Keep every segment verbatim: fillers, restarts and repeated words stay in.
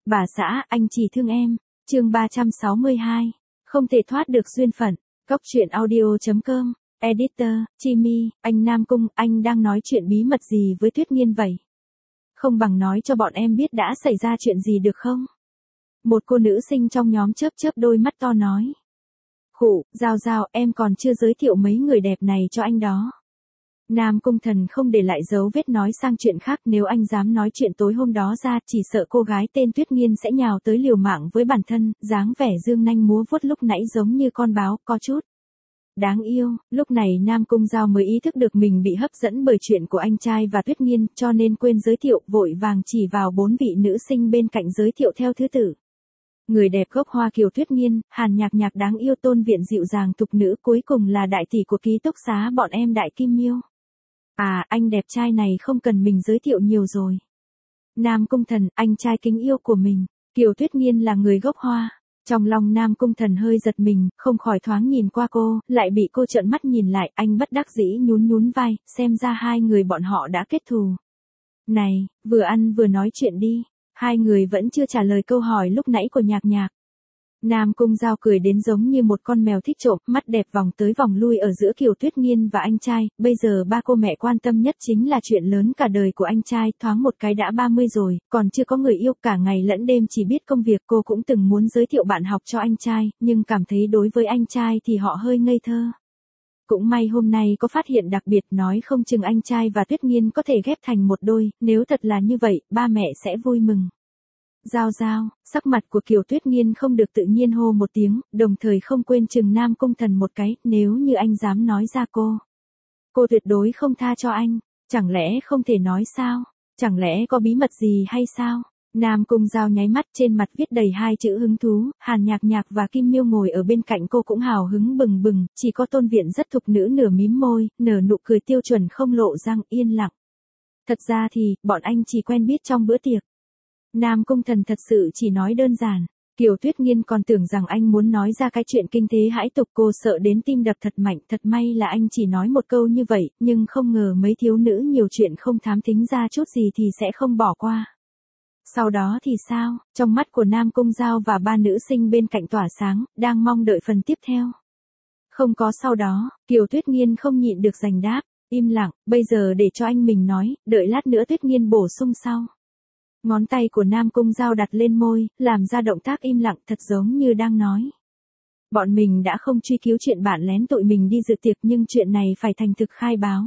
Bà xã, anh chỉ thương em. Chương ba trăm sáu mươi hai. Không thể thoát được duyên phận. Cốc truyện audio chấm com. Editor, Chimi, anh Nam Cung, anh đang nói chuyện bí mật gì với Tuyết Nghiên vậy? Không bằng nói cho bọn em biết đã xảy ra chuyện gì được không? Một cô nữ sinh trong nhóm chớp chớp đôi mắt to nói. Khụ, Giao Giao, em còn chưa giới thiệu mấy người đẹp này cho anh đó. Nam Cung Thần không để lại dấu vết nói sang chuyện khác, nếu anh dám nói chuyện tối hôm đó ra, chỉ sợ cô gái tên Tuyết Nghiên sẽ nhào tới liều mạng với bản thân, dáng vẻ dương nanh múa vuốt lúc nãy giống như con báo, có chút đáng yêu. Lúc này Nam Cung Giao mới ý thức được mình bị hấp dẫn bởi chuyện của anh trai và Tuyết Nghiên, cho nên quên giới thiệu, vội vàng chỉ vào bốn vị nữ sinh bên cạnh giới thiệu theo thứ tự. Người đẹp gốc Hoa Kiều Tuyết Nghiên, Hàn Nhạc Nhạc đáng yêu, Tôn Viện dịu dàng thục nữ, cuối cùng là đại tỷ của ký túc xá bọn em Đại Kim Miêu. À, anh đẹp trai này không cần mình giới thiệu nhiều rồi. Nam Cung Thần, anh trai kính yêu của mình. Kiều Tuyết Nghiên là người gốc Hoa. Trong lòng Nam Cung Thần hơi giật mình, không khỏi thoáng nhìn qua cô, lại bị cô trợn mắt nhìn lại, anh bất đắc dĩ nhún nhún vai, xem ra hai người bọn họ đã kết thù. Này, vừa ăn vừa nói chuyện đi. Hai người vẫn chưa trả lời câu hỏi lúc nãy của Nhạc Nhạc. Nam Cung Giao cười đến giống như một con mèo thích trộm, mắt đẹp vòng tới vòng lui ở giữa Kiều Tuyết Nghiên và anh trai, bây giờ ba cô mẹ quan tâm nhất chính là chuyện lớn cả đời của anh trai, thoáng một cái đã ba mươi rồi, còn chưa có người yêu, cả ngày lẫn đêm chỉ biết công việc. Cô cũng từng muốn giới thiệu bạn học cho anh trai, nhưng cảm thấy đối với anh trai thì họ hơi ngây thơ. Cũng may hôm nay có phát hiện đặc biệt, nói không chừng anh trai và Tuyết Nghiên có thể ghép thành một đôi, nếu thật là như vậy, ba mẹ sẽ vui mừng. Giao Giao, sắc mặt của Kiều Tuyết Nghiên không được tự nhiên hô một tiếng, đồng thời không quên chừng Nam Cung Thần một cái, nếu như anh dám nói ra cô. Cô tuyệt đối không tha cho anh, chẳng lẽ không thể nói sao, chẳng lẽ có bí mật gì hay sao? Nam Cung Giao nháy mắt, trên mặt viết đầy hai chữ hứng thú, Hàn Nhạc Nhạc và Kim Miêu ngồi ở bên cạnh cô cũng hào hứng bừng bừng, chỉ có Tôn Viện rất thục nữ nửa mím môi, nở nụ cười tiêu chuẩn không lộ răng, yên lặng. Thật ra thì, bọn anh chỉ quen biết trong bữa tiệc. Nam Cung Thần thật sự chỉ nói đơn giản. Kiều Tuyết Nghiên còn tưởng rằng anh muốn nói ra cái chuyện kinh thế hãi tục, cô sợ đến tim đập thật mạnh, thật may là anh chỉ nói một câu như vậy, nhưng không ngờ mấy thiếu nữ nhiều chuyện không thám thính ra chút gì thì sẽ không bỏ qua. Sau đó thì sao? Trong mắt của Nam Cung Giao và ba nữ sinh bên cạnh tỏa sáng, đang mong đợi phần tiếp theo. Không có sau đó, Kiều Tuyết Nghiên không nhịn được giành đáp, im lặng, bây giờ để cho anh mình nói, đợi lát nữa Tuyết Nghiên bổ sung sau. Ngón tay của Nam Cung Giao đặt lên môi, làm ra động tác im lặng, thật giống như đang nói. Bọn mình đã không truy cứu chuyện bạn lén tụi mình đi dự tiệc, nhưng chuyện này phải thành thực khai báo.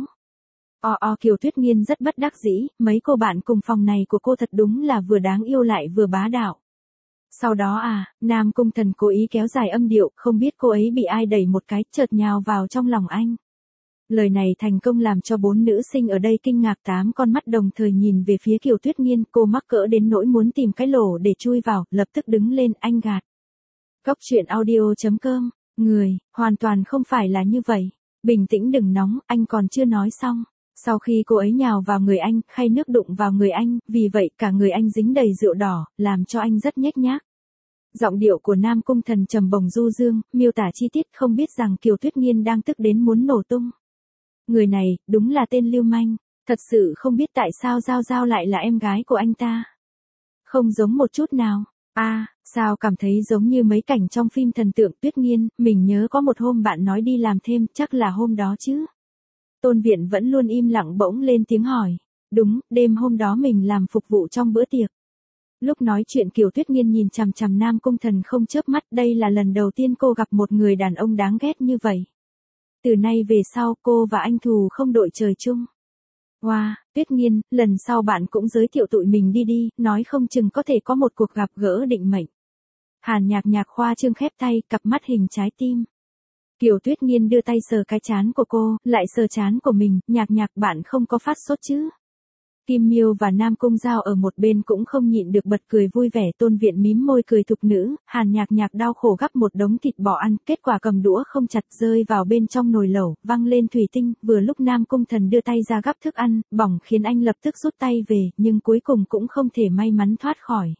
O o Kiều Tuyết Nghiên rất bất đắc dĩ, mấy cô bạn cùng phòng này của cô thật đúng là vừa đáng yêu lại vừa bá đạo. Sau đó à, Nam Cung Thần cố ý kéo dài âm điệu, không biết cô ấy bị ai đẩy một cái, chợt nhào vào trong lòng anh. Lời này thành công làm cho bốn nữ sinh ở đây kinh ngạc, tám con mắt đồng thời nhìn về phía Kiều Tuyết Nghiên, cô mắc cỡ đến nỗi muốn tìm cái lỗ để chui vào, lập tức đứng lên, anh gạt. Cốc truyện audio chấm com, người, hoàn toàn không phải là như vậy. Bình tĩnh đừng nóng, anh còn chưa nói xong. Sau khi cô ấy nhào vào người anh, khay nước đụng vào người anh, vì vậy cả người anh dính đầy rượu đỏ, làm cho anh rất nhếch nhác. Giọng điệu của Nam Cung Thần trầm bổng du dương, miêu tả chi tiết, không biết rằng Kiều Tuyết Nghiên đang tức đến muốn nổ tung. Người này, đúng là tên lưu manh, thật sự không biết tại sao Giao Giao lại là em gái của anh ta. Không giống một chút nào. A, à, sao cảm thấy giống như mấy cảnh trong phim thần tượng. Tuyết Nghiên, mình nhớ có một hôm bạn nói đi làm thêm, chắc là hôm đó chứ. Tôn Viện vẫn luôn im lặng bỗng lên tiếng hỏi. Đúng, đêm hôm đó mình làm phục vụ trong bữa tiệc. Lúc nói chuyện Kiều Tuyết Nghiên nhìn chằm chằm Nam Cung Thần không chớp mắt, đây là lần đầu tiên cô gặp một người đàn ông đáng ghét như vậy. Từ nay về sau cô và anh thù không đội trời chung. Wow, Tuyết Nghiên, lần sau bạn cũng giới thiệu tụi mình đi đi, nói không chừng có thể có một cuộc gặp gỡ định mệnh. Hàn Nhạc Nhạc khoa trương khép tay, cặp mắt hình trái tim. Kiều Tuyết Nghiên đưa tay sờ cái trán của cô, lại sờ trán của mình, Nhạc Nhạc bạn không có phát sốt chứ? Kim Miêu và Nam Cung Giao ở một bên cũng không nhịn được bật cười vui vẻ. Tôn Viện mím môi cười thục nữ, Hàn Nhạc Nhạc đau khổ gắp một đống thịt bò ăn, kết quả cầm đũa không chặt rơi vào bên trong nồi lẩu, văng lên thủy tinh, vừa lúc Nam Cung Thần đưa tay ra gắp thức ăn, bỏng khiến anh lập tức rút tay về, nhưng cuối cùng cũng không thể may mắn thoát khỏi.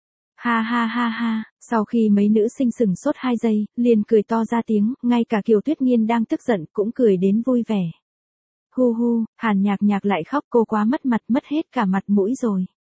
Ha ha ha ha, sau khi mấy nữ sinh sừng sốt hai giây, liền cười to ra tiếng, ngay cả Kiều Tuyết Nghiên đang tức giận cũng cười đến vui vẻ. Hu hu, Hàn Nhạc Nhạc lại khóc, cô quá mất mặt, mất hết cả mặt mũi rồi.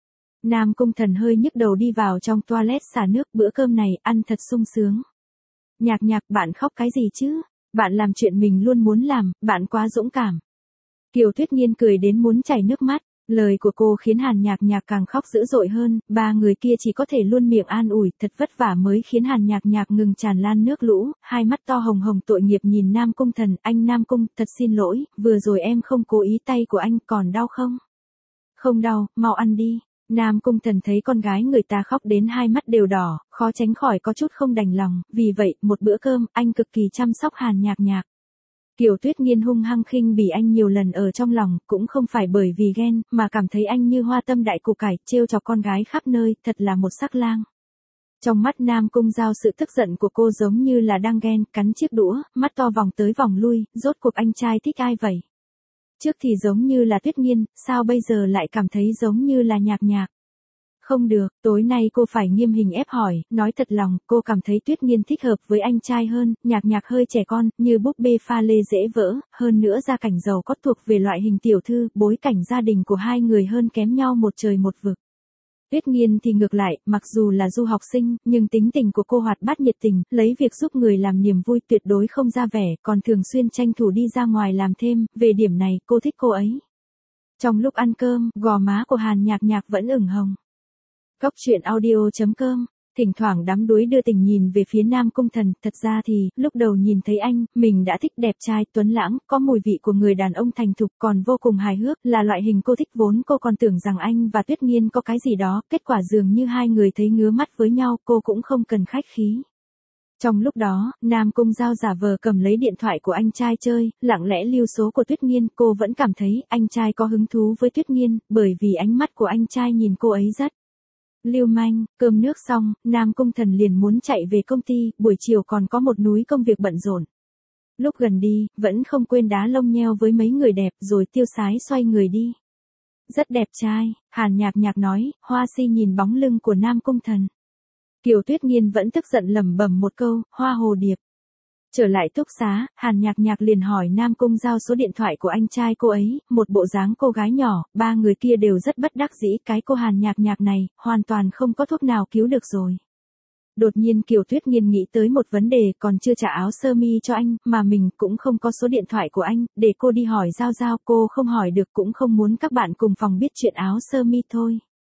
Nam Cung Thần hơi nhức đầu đi vào trong toilet xả nước, bữa cơm này ăn thật sung sướng. Nhạc Nhạc, bạn khóc cái gì chứ? Bạn làm chuyện mình luôn muốn làm, bạn quá dũng cảm. Kiều Tuyết Nghiên cười đến muốn chảy nước mắt, lời của cô khiến Hàn Nhạc Nhạc càng khóc dữ dội hơn, ba người kia chỉ có thể luôn miệng an ủi, thật vất vả mới khiến Hàn Nhạc Nhạc ngừng tràn lan nước lũ, hai mắt to hồng hồng tội nghiệp nhìn Nam Cung Thần, anh Nam Cung, thật xin lỗi, vừa rồi em không cố ý, tay của anh còn đau không? Không đau, mau ăn đi. Nam Cung Thần thấy con gái người ta khóc đến hai mắt đều đỏ, khó tránh khỏi có chút không đành lòng, vì vậy, một bữa cơm, anh cực kỳ chăm sóc Hàn Nhạc Nhạc. Kiều Tuyết Nghiên hung hăng khinh bỉ anh nhiều lần ở trong lòng, cũng không phải bởi vì ghen, mà cảm thấy anh như hoa tâm đại củ cải, trêu chọc con gái khắp nơi, thật là một sắc lang. Trong mắt Nam Cung Giao sự tức giận của cô giống như là đang ghen, cắn chiếc đũa, mắt to vòng tới vòng lui, rốt cuộc anh trai thích ai vậy? Trước thì giống như là Tuyết Nghiên, sao bây giờ lại cảm thấy giống như là Nhạc Nhạc? Không được, tối nay cô phải nghiêm hình ép hỏi, nói thật lòng, cô cảm thấy Tuyết Nghiên thích hợp với anh trai hơn, Nhạc Nhạc hơi trẻ con, như búp bê pha lê dễ vỡ, hơn nữa gia cảnh giàu có thuộc về loại hình tiểu thư, bối cảnh gia đình của hai người hơn kém nhau một trời một vực. Tuyết Nghiên thì ngược lại, mặc dù là du học sinh, nhưng tính tình của cô hoạt bát nhiệt tình, lấy việc giúp người làm niềm vui tuyệt đối không ra vẻ, còn thường xuyên tranh thủ đi ra ngoài làm thêm, về điểm này, cô thích cô ấy. Trong lúc ăn cơm, gò má của Hàn Nhạc Nhạc vẫn ửng hồng. Cốc truyện audio chấm com, thỉnh thoảng đắm đuối đưa tình nhìn về phía Nam Cung Thần, thật ra thì, lúc đầu nhìn thấy anh, mình đã thích đẹp trai, tuấn lãng, có mùi vị của người đàn ông thành thục, còn vô cùng hài hước, là loại hình cô thích vốn cô còn tưởng rằng anh và Tuyết Nghiên có cái gì đó, kết quả dường như hai người thấy ngứa mắt với nhau, cô cũng không cần khách khí. Trong lúc đó, Nam Cung Giao giả vờ cầm lấy điện thoại của anh trai chơi, lặng lẽ lưu số của Tuyết Nghiên, cô vẫn cảm thấy anh trai có hứng thú với Tuyết Nghiên, bởi vì ánh mắt của anh trai nhìn cô ấy rất lưu manh. Cơm nước xong, Nam Cung Thần liền muốn chạy về công ty, buổi chiều còn có một núi công việc bận rộn. Lúc gần đi, vẫn không quên đá lông nheo với mấy người đẹp rồi tiêu sái xoay người đi. Rất đẹp trai, Hàn Nhạc Nhạc nói, Hoa Si nhìn bóng lưng của Nam Cung Thần. Kiều Tuyết Nghiên vẫn tức giận lẩm bẩm một câu, hoa hồ điệp. Trở lại túc xá, Hàn Nhạc Nhạc liền hỏi Nam Cung Giao số điện thoại của anh trai cô ấy, một bộ dáng cô gái nhỏ, ba người kia đều rất bất đắc dĩ, cái cô Hàn Nhạc Nhạc này, hoàn toàn không có thuốc nào cứu được rồi. Đột nhiên Kiều Tuyết Nghiên nghĩ tới một vấn đề, còn chưa trả áo sơ mi cho anh, mà mình cũng không có số điện thoại của anh, để cô đi hỏi Giao Giao, cô không hỏi được cũng không muốn các bạn cùng phòng biết chuyện áo sơ mi thôi.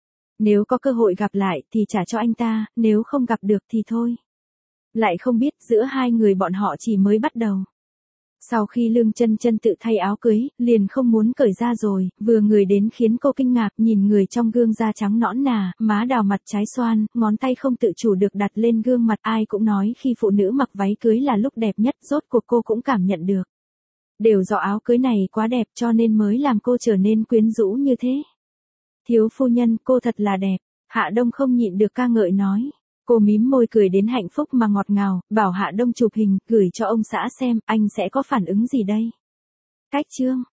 Nếu có cơ hội gặp lại thì trả cho anh ta, nếu không gặp được thì thôi. Lại không biết giữa hai người bọn họ chỉ mới bắt đầu. Sau khi Lương Chân Chân tự thay áo cưới, liền không muốn cởi ra rồi, vừa người đến khiến cô kinh ngạc, nhìn người trong gương da trắng nõn nà, má đào mặt trái xoan, ngón tay không tự chủ được đặt lên gương mặt, ai cũng nói khi phụ nữ mặc váy cưới là lúc đẹp nhất, rốt cuộc cô cũng cảm nhận được. Đều do áo cưới này quá đẹp cho nên mới làm cô trở nên quyến rũ như thế. Thiếu phu nhân, cô thật là đẹp, Hạ Đông không nhịn được ca ngợi nói. Cô mím môi cười đến hạnh phúc mà ngọt ngào, bảo Hạ Đông chụp hình, gửi cho ông xã xem, anh sẽ có phản ứng gì đây? Cách chương